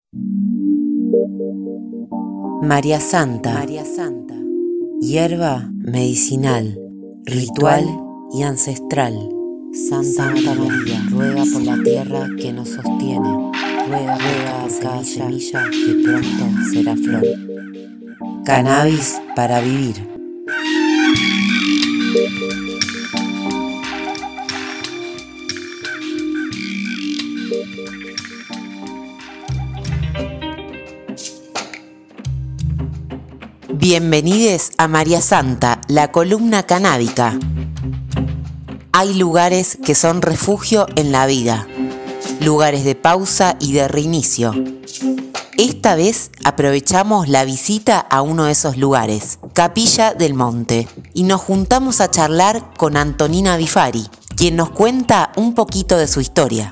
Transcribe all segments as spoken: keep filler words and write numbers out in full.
María Santa, María Santa, hierba medicinal, ritual y ancestral. Santa, Santa María, ruega por la tierra que nos sostiene, ruega, ruega por cada semilla que pronto será flor. Cannabis para vivir. Bienvenidos a María Santa, la columna canábica. Hay lugares que son refugio en la vida, lugares de pausa y de reinicio. Esta vez aprovechamos la visita a uno de esos lugares, Capilla del Monte, y nos juntamos a charlar con Antonina Bifari, quien nos cuenta un poquito de su historia.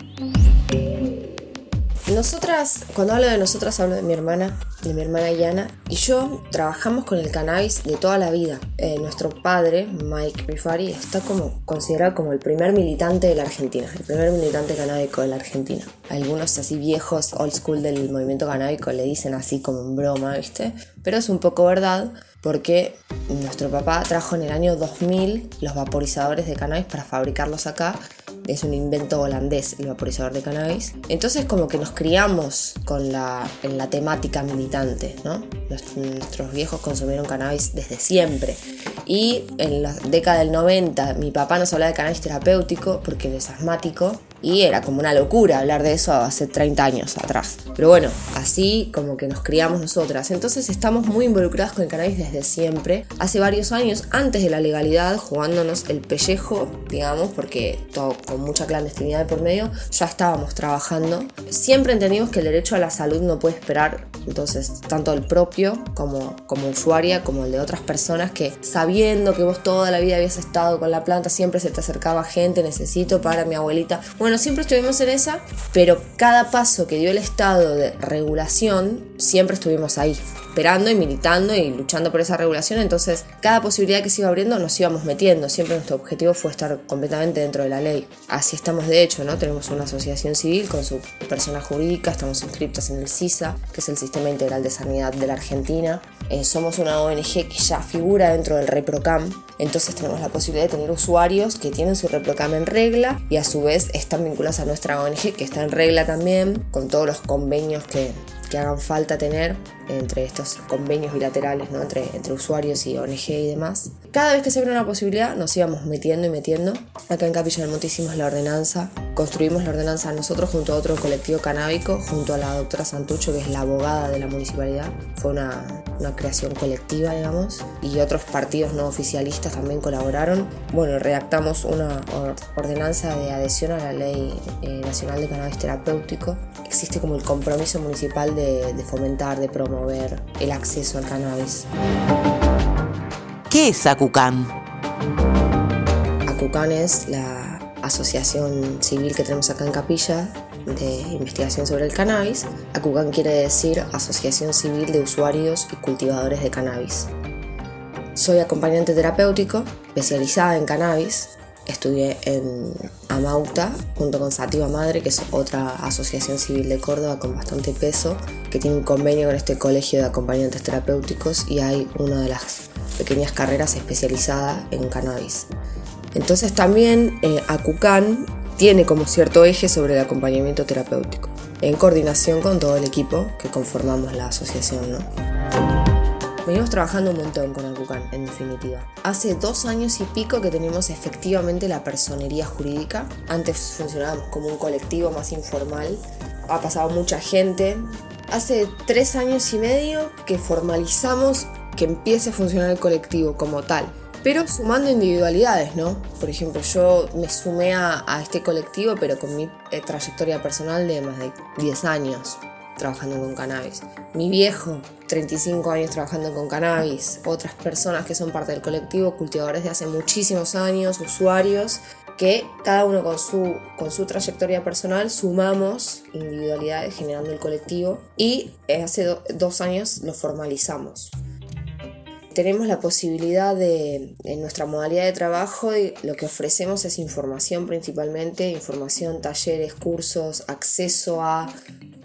Nosotras, cuando hablo de nosotras, hablo de mi hermana, de mi hermana Yana, y yo trabajamos con el cannabis de toda la vida. Eh, nuestro padre, Mike Bifari, está como considerado como el primer militante de la Argentina, el primer militante canábico de la Argentina. Algunos así viejos, old school del movimiento canábico le dicen así como en broma, ¿viste? Pero es un poco verdad, porque nuestro papá trajo en el año dos mil los vaporizadores de cannabis para fabricarlos acá. Es un invento holandés el vaporizador de cannabis. Entonces como que nos criamos con la, en la temática militante, ¿no? Los, nuestros viejos consumieron cannabis desde siempre. Y en la década del noventa mi papá nos hablaba de cannabis terapéutico porque él es asmático. Y era como una locura hablar de eso hace treinta años atrás. Pero bueno, así como que nos criamos nosotras. Entonces estamos muy involucradas con el cannabis desde siempre. Hace varios años, antes de la legalidad, jugándonos el pellejo, digamos, porque todo con mucha clandestinidad de por medio, ya estábamos trabajando. Siempre entendimos que el derecho a la salud no puede esperar. Entonces, tanto el propio como, como usuaria, como el de otras personas que, sabiendo que vos toda la vida habías estado con la planta, siempre se te acercaba gente, necesito para mi abuelita. Bueno, siempre estuvimos en esa, pero cada paso que dio el Estado de regulación, siempre estuvimos ahí, esperando y militando y luchando por esa regulación. Entonces, cada posibilidad que se iba abriendo nos íbamos metiendo. Siempre nuestro objetivo fue estar completamente dentro de la ley. Así estamos de hecho, ¿no? Tenemos una asociación civil con su persona jurídica, estamos inscriptas en el SISA, que es el Sistema Integral de Sanidad de la Argentina. Eh, somos una O N G que ya figura dentro del ReproCam, entonces tenemos la posibilidad de tener usuarios que tienen su ReproCam en regla y a su vez están vinculados a nuestra O N G que está en regla también, con todos los convenios que, que hagan falta tener entre estos convenios bilaterales, ¿no? entre, entre usuarios y O N G y demás. Cada vez que se abre una posibilidad nos íbamos metiendo y metiendo. Acá en Capilla del Monte hicimos la ordenanza, construimos la ordenanza nosotros junto a otro colectivo canábico, junto a la doctora Santucho, que es la abogada de la municipalidad. Fue una, una creación colectiva, digamos, y otros partidos no oficialistas también colaboraron. Bueno, redactamos una or- ordenanza de adhesión a la Ley eh, Nacional de Cannabis Terapéutico. Existe como el compromiso municipal de, de fomentar, de promover el acceso al cannabis. ¿Qué es ACUCAN? ACUCAN es la asociación civil que tenemos acá en Capilla de investigación sobre el cannabis. ACUCAN quiere decir Asociación Civil de Usuarios y Cultivadores de Cannabis. Soy acompañante terapéutico, especializada en cannabis. Estudié en Amauta junto con Sativa Madre, que es otra asociación civil de Córdoba con bastante peso, que tiene un convenio con este colegio de acompañantes terapéuticos y hay una de las pequeñas carreras especializada en cannabis. Entonces también eh, ACUCAN tiene como cierto eje sobre el acompañamiento terapéutico, en coordinación con todo el equipo que conformamos la asociación, ¿no? Venimos trabajando un montón con ACUCAN, en definitiva. Hace dos años y pico que tenemos efectivamente la personería jurídica. Antes funcionábamos como un colectivo más informal. Ha pasado mucha gente. Hace tres años y medio que formalizamos que empiece a funcionar el colectivo como tal. Pero sumando individualidades, ¿no? Por ejemplo, yo me sumé a, a este colectivo, pero con mi eh, trayectoria personal de más de diez años trabajando con cannabis. Mi viejo, treinta y cinco años trabajando con cannabis. Otras personas que son parte del colectivo, cultivadores de hace muchísimos años, usuarios, que cada uno con su, con su trayectoria personal sumamos individualidades generando el colectivo y hace do, dos años lo formalizamos. Tenemos la posibilidad de, en nuestra modalidad de trabajo, lo que ofrecemos es información principalmente, información, talleres, cursos, acceso a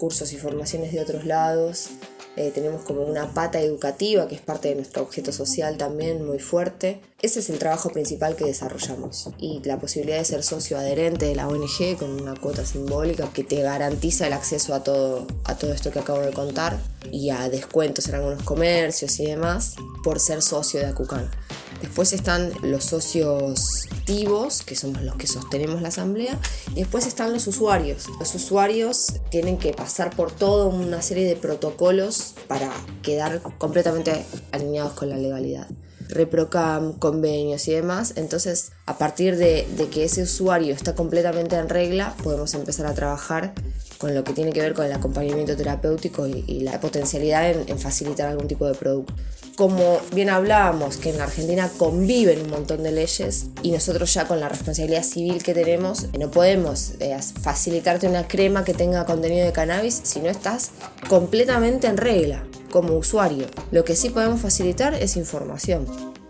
cursos y formaciones de otros lados. Eh, tenemos como una pata educativa que es parte de nuestro objeto social también muy fuerte. Ese es el trabajo principal que desarrollamos, y la posibilidad de ser socio adherente de la O N G con una cuota simbólica que te garantiza el acceso a todo, a todo esto que acabo de contar, y a descuentos en algunos comercios y demás por ser socio de Acucán. Después están los socios activos, que somos los que sostenemos la asamblea, y después están los usuarios. Los usuarios tienen que pasar por toda una serie de protocolos para quedar completamente alineados con la legalidad. ReproCam, convenios y demás. Entonces, a partir de, de que ese usuario está completamente en regla, podemos empezar a trabajar con lo que tiene que ver con el acompañamiento terapéutico y, y la potencialidad en, en facilitar algún tipo de producto. Como bien hablábamos, que en la Argentina conviven un montón de leyes, y nosotros ya con la responsabilidad civil que tenemos, no podemos eh, facilitarte una crema que tenga contenido de cannabis si no estás completamente en regla como usuario. Lo que sí podemos facilitar es información.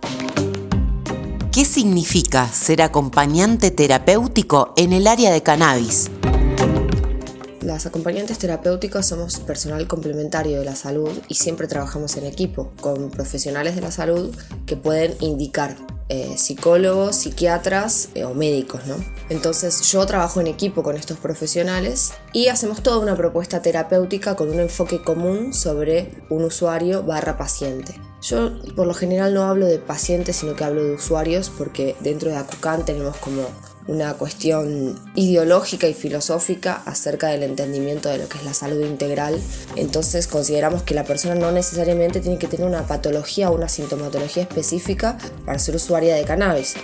¿Qué significa ser acompañante terapéutico en el área de cannabis? Las acompañantes terapéuticas somos personal complementario de la salud y siempre trabajamos en equipo con profesionales de la salud que pueden indicar eh, psicólogos, psiquiatras eh, o médicos, ¿no? Entonces yo trabajo en equipo con estos profesionales y hacemos toda una propuesta terapéutica con un enfoque común sobre un usuario barra paciente. Yo por lo general no hablo de pacientes, sino que hablo de usuarios, porque dentro de Acucán tenemos como una cuestión ideológica y filosófica acerca del entendimiento de lo que es la salud integral. Entonces consideramos que la persona no necesariamente tiene que tener una patología o una sintomatología específica para ser usuaria de cannabis.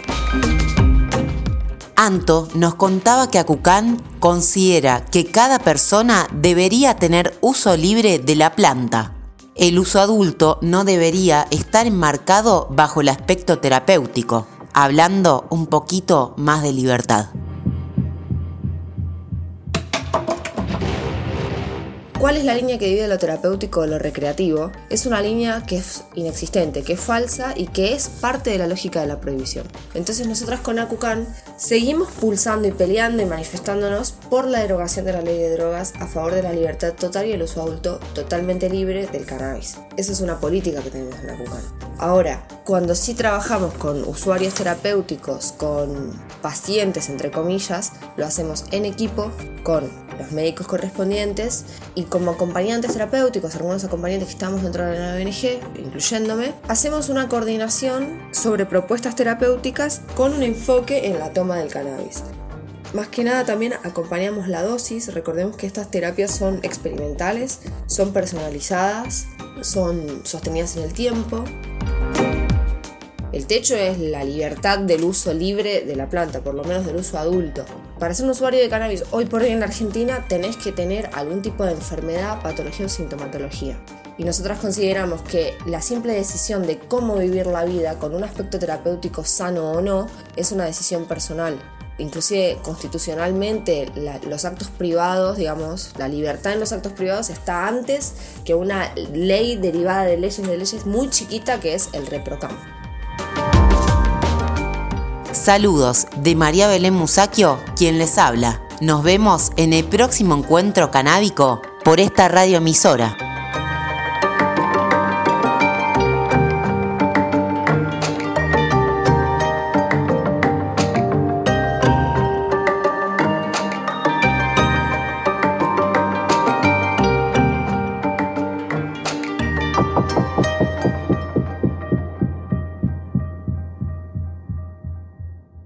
Anto nos contaba que Acucán considera que cada persona debería tener uso libre de la planta. El uso adulto no debería estar enmarcado bajo el aspecto terapéutico, hablando un poquito más de libertad. ¿Cuál es la línea que divide lo terapéutico de lo recreativo? Es una línea que es inexistente, que es falsa y que es parte de la lógica de la prohibición. Entonces nosotras con Acucán seguimos pulsando y peleando y manifestándonos por la derogación de la ley de drogas a favor de la libertad total y el uso adulto totalmente libre del cannabis. Esa es una política que tenemos en Acucán. Ahora, cuando sí trabajamos con usuarios terapéuticos, con pacientes entre comillas, lo hacemos en equipo con los médicos correspondientes y como acompañantes terapéuticos, algunos acompañantes que estamos dentro de la O N G, incluyéndome, hacemos una coordinación sobre propuestas terapéuticas con un enfoque en la toma del cannabis. Más que nada también acompañamos la dosis. Recordemos que estas terapias son experimentales, son personalizadas, son sostenidas en el tiempo. El techo es la libertad del uso libre de la planta, por lo menos del uso adulto. Para ser un usuario de cannabis hoy por hoy en la Argentina tenés que tener algún tipo de enfermedad, patología o sintomatología. Y nosotras consideramos que la simple decisión de cómo vivir la vida con un aspecto terapéutico sano o no es una decisión personal. Inclusive constitucionalmente la, los actos privados, digamos, la libertad en los actos privados está antes que una ley derivada de leyes de leyes muy chiquita que es el ReproCam. Saludos de María Belén Musacchio, quien les habla. Nos vemos en el próximo encuentro canábico por esta radioemisora.